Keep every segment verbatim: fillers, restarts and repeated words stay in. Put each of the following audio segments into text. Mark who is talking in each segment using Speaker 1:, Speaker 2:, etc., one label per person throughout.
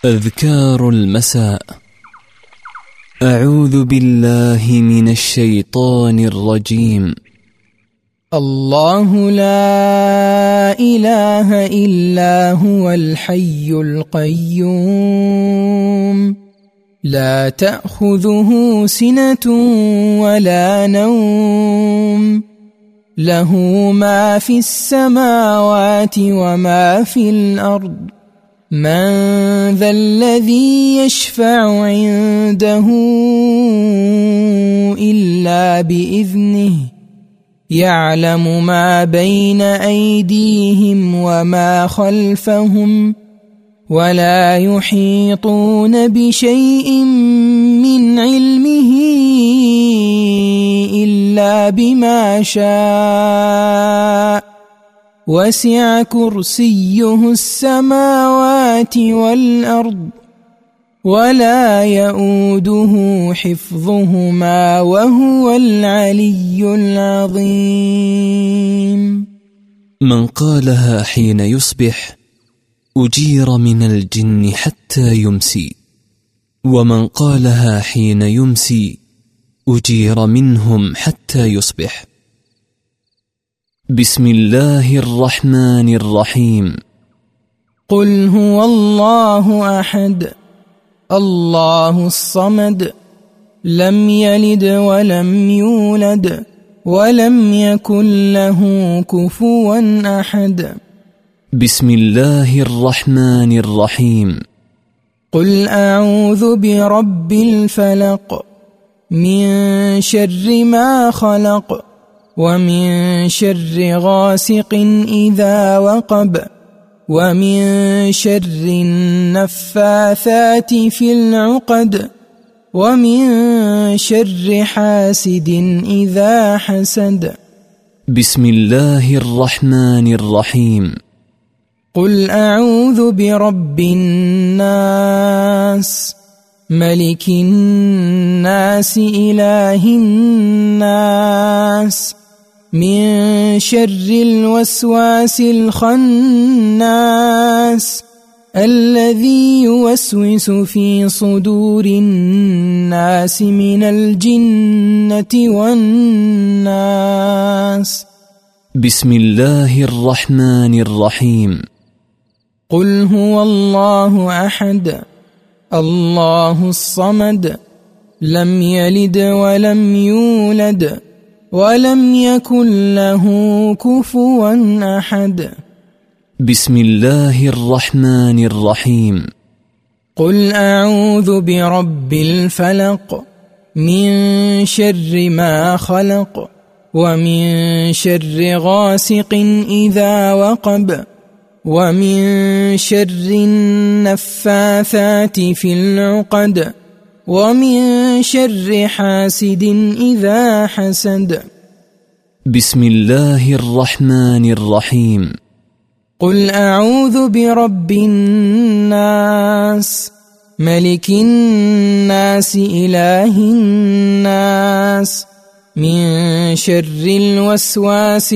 Speaker 1: أذكار المساء. أعوذ بالله من الشيطان الرجيم.
Speaker 2: الله لا إله إلا هو الحي القيوم لا تأخذه سنة ولا نوم له ما في السماوات وما في الأرض من ذا الذي يشفع عنده إلا بإذنه يعلم ما بين أيديهم وما خلفهم ولا يحيطون بشيء من علمه إلا بما شاء وسع كرسيه السماوات والأرض ولا يؤوده حفظهما وهو العلي العظيم.
Speaker 1: من قالها حين يصبح أجير من الجن حتى يمسي، ومن قالها حين يمسي أجير منهم حتى يصبح. بسم الله الرحمن الرحيم.
Speaker 2: قل هو الله أحد الله الصمد لم يلد ولم يولد ولم يكن له كفوا أحد.
Speaker 1: بسم الله الرحمن الرحيم.
Speaker 2: قل أعوذ برب الفلق من شر ما خلق ومن شر غاسق إذا وقب ومن شر النفاثات في العقد ومن شر حاسد إذا حسد.
Speaker 1: بسم الله الرحمن الرحيم.
Speaker 2: قل أعوذ برب الناس ملك الناس إله الناس من شر الوسواس الخناس الذي يوسوس في صدور الناس من الجنة والناس.
Speaker 1: بسم الله الرحمن الرحيم.
Speaker 2: قل هو الله أحد الله الصمد لم يلد ولم يولد ولم يكن له كفوا أحد.
Speaker 1: بسم الله الرحمن الرحيم.
Speaker 2: قل أعوذ برب الفلق من شر ما خلق ومن شر غاسق إذا وقب ومن شر النفاثات في العقد ومن شر حاسد إذا حسد.
Speaker 1: بسم الله الرحمن الرحيم.
Speaker 2: قل أعوذ برب الناس ملك الناس إله الناس من شر الوسواس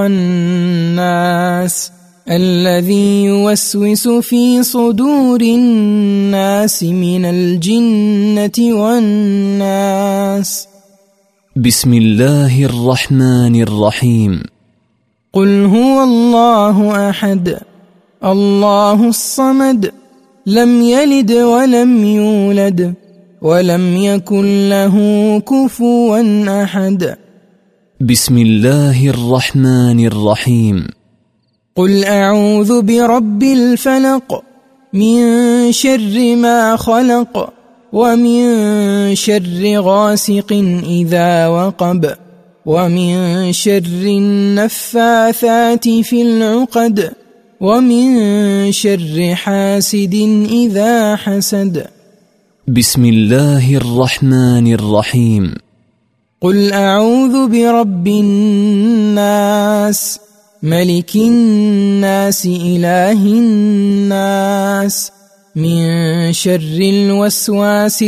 Speaker 2: الخناس الذي يوسوس في صدور الناس من الجنة والناس.
Speaker 1: بسم الله الرحمن الرحيم.
Speaker 2: قل هو الله أحد الله الصمد لم يلد ولم يولد ولم يكن له كفوا أحد.
Speaker 1: بسم الله الرحمن الرحيم.
Speaker 2: قل أعوذ برب الفلق من شر ما خلق ومن شر غاسق إذا وقب ومن شر النفاثات في العقد ومن شر حاسد إذا حسد.
Speaker 1: بسم الله الرحمن الرحيم.
Speaker 2: قل أعوذ برب الناس ملك الناس إله الناس من شر الوسواس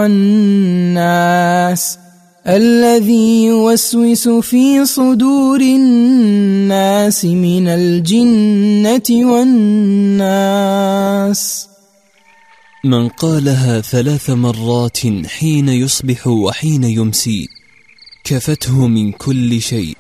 Speaker 2: الخناس الذي يوسوس في صدور الناس من الجنة والناس.
Speaker 1: من قالها ثلاث مرات حين يصبح وحين يمسي كفته من كل شيء.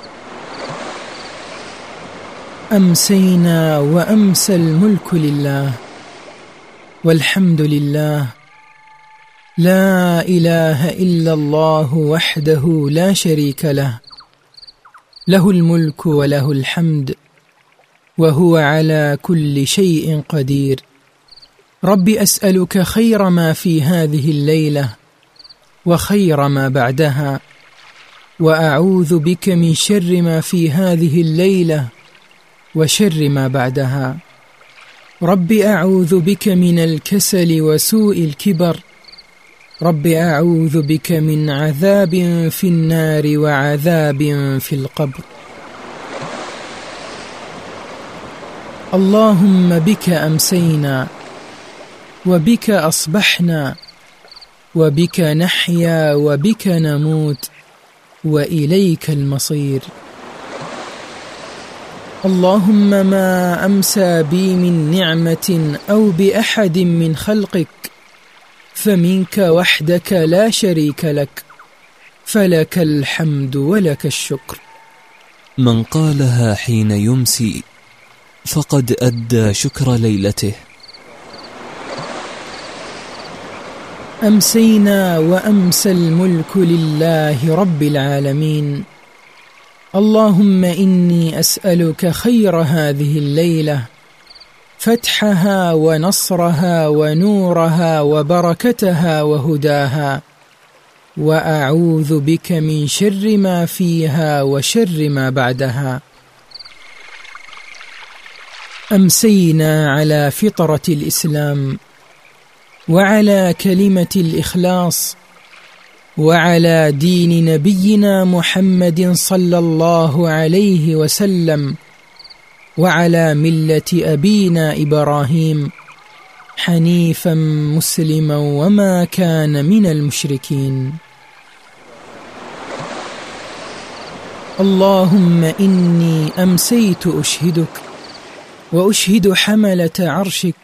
Speaker 2: أمسينا وأمسى الملك لله، والحمد لله، لا إله إلا الله وحده لا شريك له، له الملك وله الحمد، وهو على كل شيء قدير. رب أسألك خير ما في هذه الليلة وخير ما بعدها، وأعوذ بك من شر ما في هذه الليلة وشر ما بعدها. رب أعوذ بك من الكسل وسوء الكبر، رب أعوذ بك من عذاب في النار وعذاب في القبر. اللهم بك أمسينا وبك أصبحنا وبك نحيا وبك نموت وإليك المصير. اللهم ما أمسى بي من نعمة أو بأحد من خلقك فمنك وحدك لا شريك لك، فلك الحمد ولك الشكر.
Speaker 1: من قالها حين يمسي فقد أدى شكر ليلته.
Speaker 2: أمسينا وأمسى الملك لله رب العالمين. اللهم إني أسألك خير هذه الليلة، فتحها ونصرها ونورها وبركتها وهداها، وأعوذ بك من شر ما فيها وشر ما بعدها. أمسينا على فطرة الإسلام، وعلى كلمة الإخلاص، وعلى دين نبينا محمد صلى الله عليه وسلم، وعلى ملة أبينا إبراهيم حنيفا مسلما وما كان من المشركين. اللهم إني أمسيت أشهدك وأشهد حملة عرشك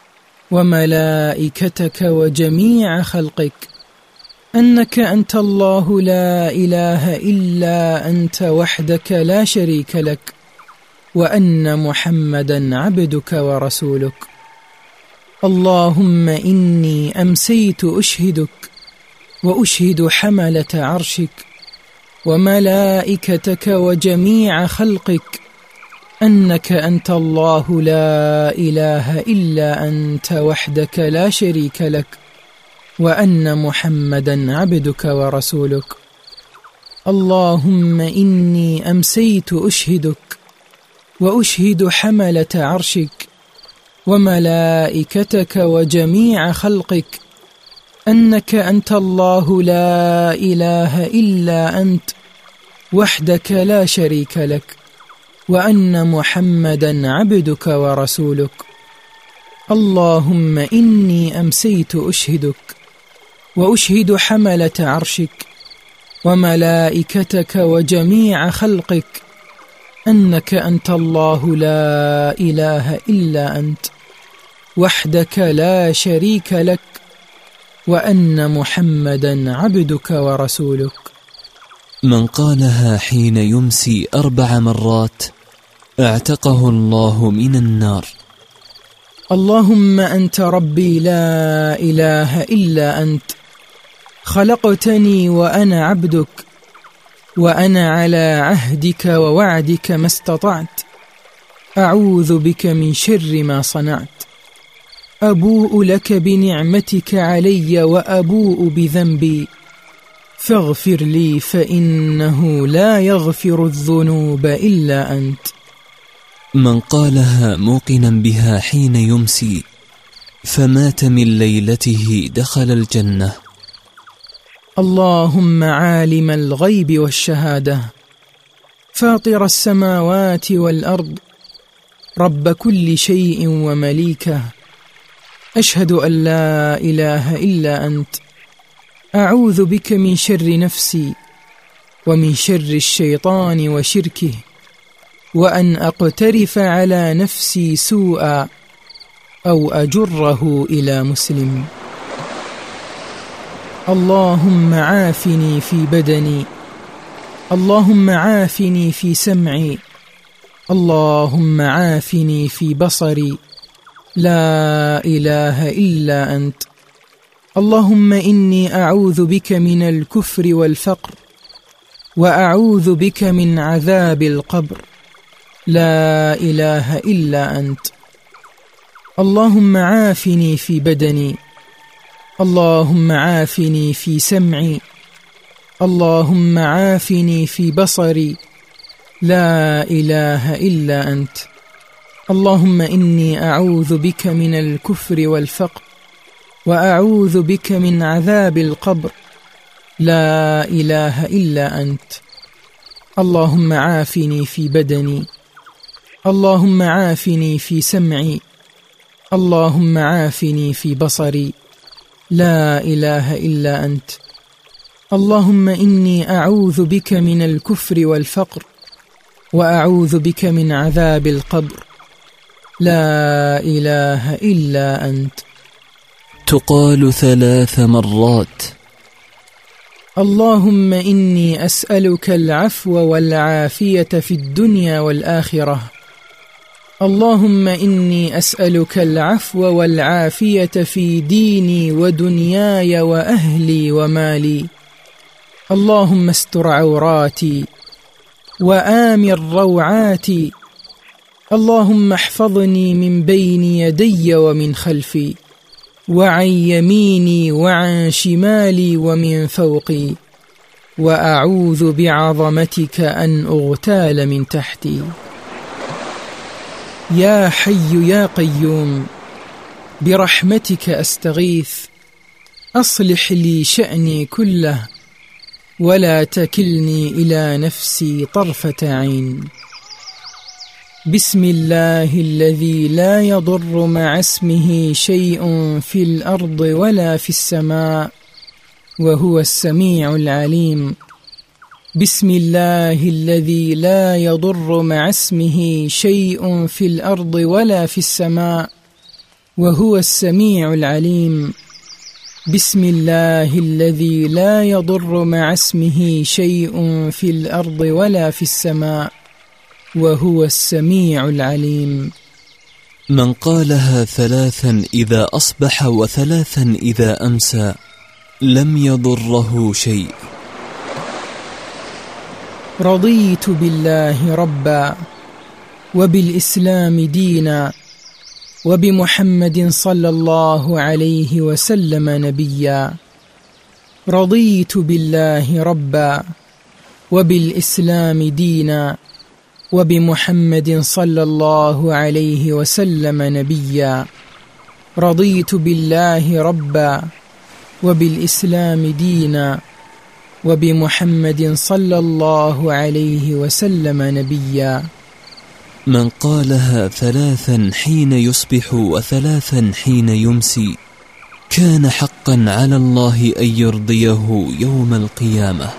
Speaker 2: وملائكتك وجميع خلقك أنك أنت الله لا إله إلا أنت وحدك لا شريك لك، وأن محمدا عبدك ورسولك. اللهم إني أمسيت أشهدك وأشهد حملة عرشك وملائكتك وجميع خلقك أنك أنت الله لا إله إلا أنت وحدك لا شريك لك، وأن محمدا عبدك ورسولك. اللهم إني أمسيت أشهدك وأشهد حملة عرشك وملائكتك وجميع خلقك أنك أنت الله لا إله إلا أنت وحدك لا شريك لك، وأن محمدا عبدك ورسولك. اللهم إني أمسيت أشهدك وأشهد حملة عرشك وملائكتك وجميع خلقك أنك أنت الله لا إله إلا أنت وحدك لا شريك لك، وأن محمدا عبدك ورسولك.
Speaker 1: من قالها حين يمسي أربع مرات اعتقه الله من النار.
Speaker 2: اللهم أنت ربي لا إله إلا أنت، خلقتني وأنا عبدك، وأنا على عهدك ووعدك ما استطعت، أعوذ بك من شر ما صنعت. أبوء لك بنعمتك علي وأبوء بذنبي، فاغفر لي فإنه لا يغفر الذنوب إلا أنت.
Speaker 1: من قالها موقنا بها حين يمسي فمات من ليلته دخل الجنة.
Speaker 2: اللهم عالم الغيب والشهادة، فاطر السماوات والأرض، رب كل شيء ومليكه، أشهد أن لا إله إلا أنت، أعوذ بك من شر نفسي ومن شر الشيطان وشركه، وأن أقترف على نفسي سوءا، أو أجره إلى مسلم. اللهم عافني في بدني، اللهم عافني في سمعي، اللهم عافني في بصري، لا إله إلا أنت. اللهم إني أعوذ بك من الكفر والفقر، وأعوذ بك من عذاب القبر، لا إله إلا أنت. اللهم عافني في بدني، اللهم عافني في سمعي، اللهم عافني في بصري، لا إله إلا أنت. اللهم إني أعوذ بك من الكفر والفقر، وأعوذ بك من عذاب القبر، لا إله إلا أنت. اللهم عافني في بدني، اللهم عافني في سمعي، اللهم عافني في بصري، لا إله إلا أنت. اللهم إني أعوذ بك من الكفر والفقر، وأعوذ بك من عذاب القبر، لا إله إلا أنت.
Speaker 1: تقال ثلاث مرات.
Speaker 2: اللهم إني أسألك العفو والعافية في الدنيا والآخرة. اللهم إني أسألك العفو والعافية في ديني ودنياي وأهلي ومالي. اللهم استر عوراتي وآمن روعاتي. اللهم احفظني من بين يدي ومن خلفي، وعن يميني وعن شمالي ومن فوقي، وأعوذ بعظمتك أن أغتال من تحتي. يا حي يا قيوم، برحمتك أستغيث، أصلح لي شأني كله، ولا تكلني إلى نفسي طرفة عين. بسم الله الذي لا يضر مع اسمه شيء في الأرض ولا في السماء، وهو السميع العليم. بسم الله الذي لا يضر مع اسمه شيء في الأرض ولا في السماء، وهو السميع العليم. بسم الله الذي لا يضر مع اسمه شيء في الأرض ولا في السماء، وهو السميع العليم.
Speaker 1: من قالها ثلاثا إذا أصبح وثلاثا إذا أمسى لم يضره شيء.
Speaker 2: رضيت بالله ربا، وبالإسلام دينا، وبمحمد صلى الله عليه وسلم نبيا. رضيت بالله ربا، وبالإسلام دينا، وبمحمد صلى الله عليه وسلم نبيا. رضيت بالله ربا، وبالإسلام دينا، وبمحمد صلى الله عليه وسلم نبيا.
Speaker 1: من قالها ثلاثا حين يصبح وثلاثا حين يمسي كان حقا على الله أن يرضيه يوم القيامة.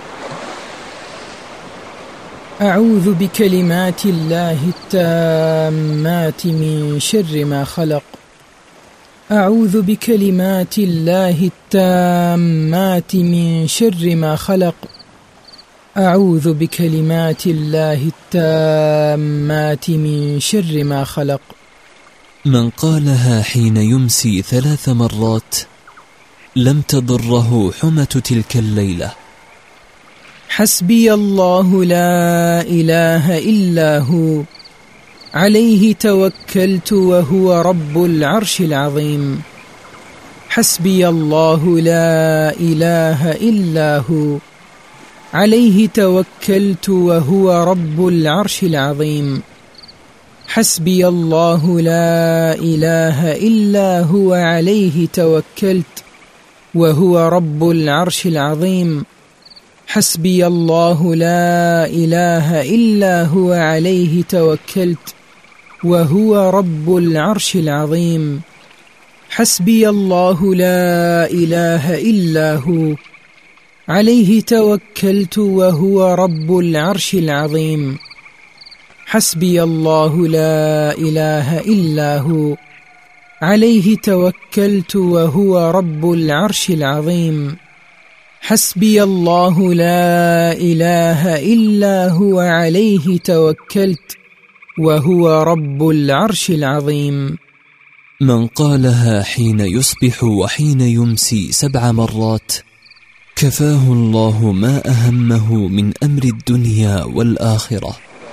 Speaker 2: أعوذ بكلمات الله التامات من شر ما خلق. أعوذ بكلمات الله التامات من شر ما خلق. أعوذ بكلمات الله التامات من شر ما خلق.
Speaker 1: من قالها حين يمسي ثلاث مرات لم تضره حمة تلك الليلة.
Speaker 2: حسبي الله لا إله إلا هو، عليه توكلت وهو رب العرش العظيم. حسبي الله لا إله إلا هو، عليه توكلت وهو رب العرش العظيم. حسبي الله لا إله إلا هو، عليه توكلت وهو رب العرش العظيم. حسبي الله لا إله إلا هو، عليه توكلت وهو رب العرش العظيم. حسبي الله لا إله إلا هو، عليه توكلت وهو رب العرش العظيم. حسبي الله لا إله إلا هو، عليه توكلت وهو رب العرش العظيم. حسبي الله لا إله إلا هو عليه توكلت وهو رب العرش العظيم.
Speaker 1: من قالها حين يصبح وحين يمسي سبع مرات كفاه الله ما أهمه من أمر الدنيا والآخرة.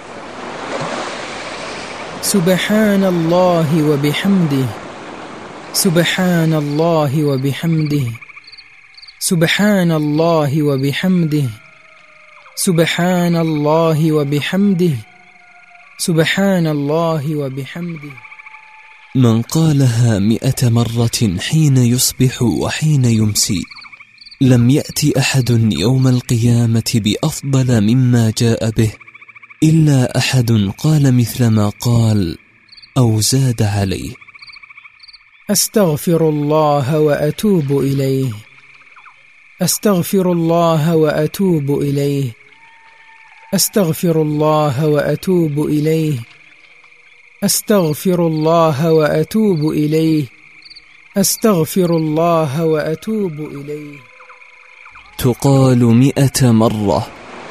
Speaker 2: سبحان الله وبحمده، سبحان الله وبحمده، سبحان الله وبحمده، سبحان الله وبحمده، سبحان الله وبحمده.
Speaker 1: من قالها مئة مرة حين يصبح وحين يمسي لم يأتي أحد يوم القيامة بأفضل مما جاء به إلا أحد قال مثل ما قال أو زاد عليه.
Speaker 2: أستغفر الله وأتوب إليه، أستغفر الله وأتوب إليه، أستغفر الله وأتوب إليه، أستغفر الله وأتوب إليه، أستغفر الله وأتوب إليه.
Speaker 1: تقال مئة مرة.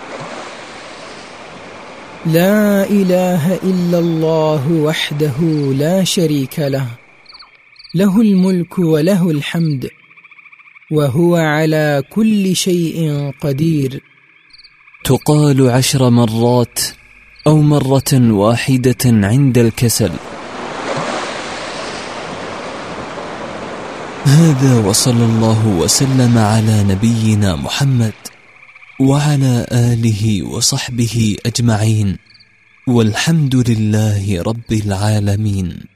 Speaker 2: لا إله إلا الله وحده لا شريك له، له الملك وله الحمد وهو على كل شيء قدير.
Speaker 1: تقال عشر مرات أو مرة واحدة عند الكسل. هذا وصلى الله وسلم على نبينا محمد وعلى آله وصحبه أجمعين، والحمد لله رب العالمين.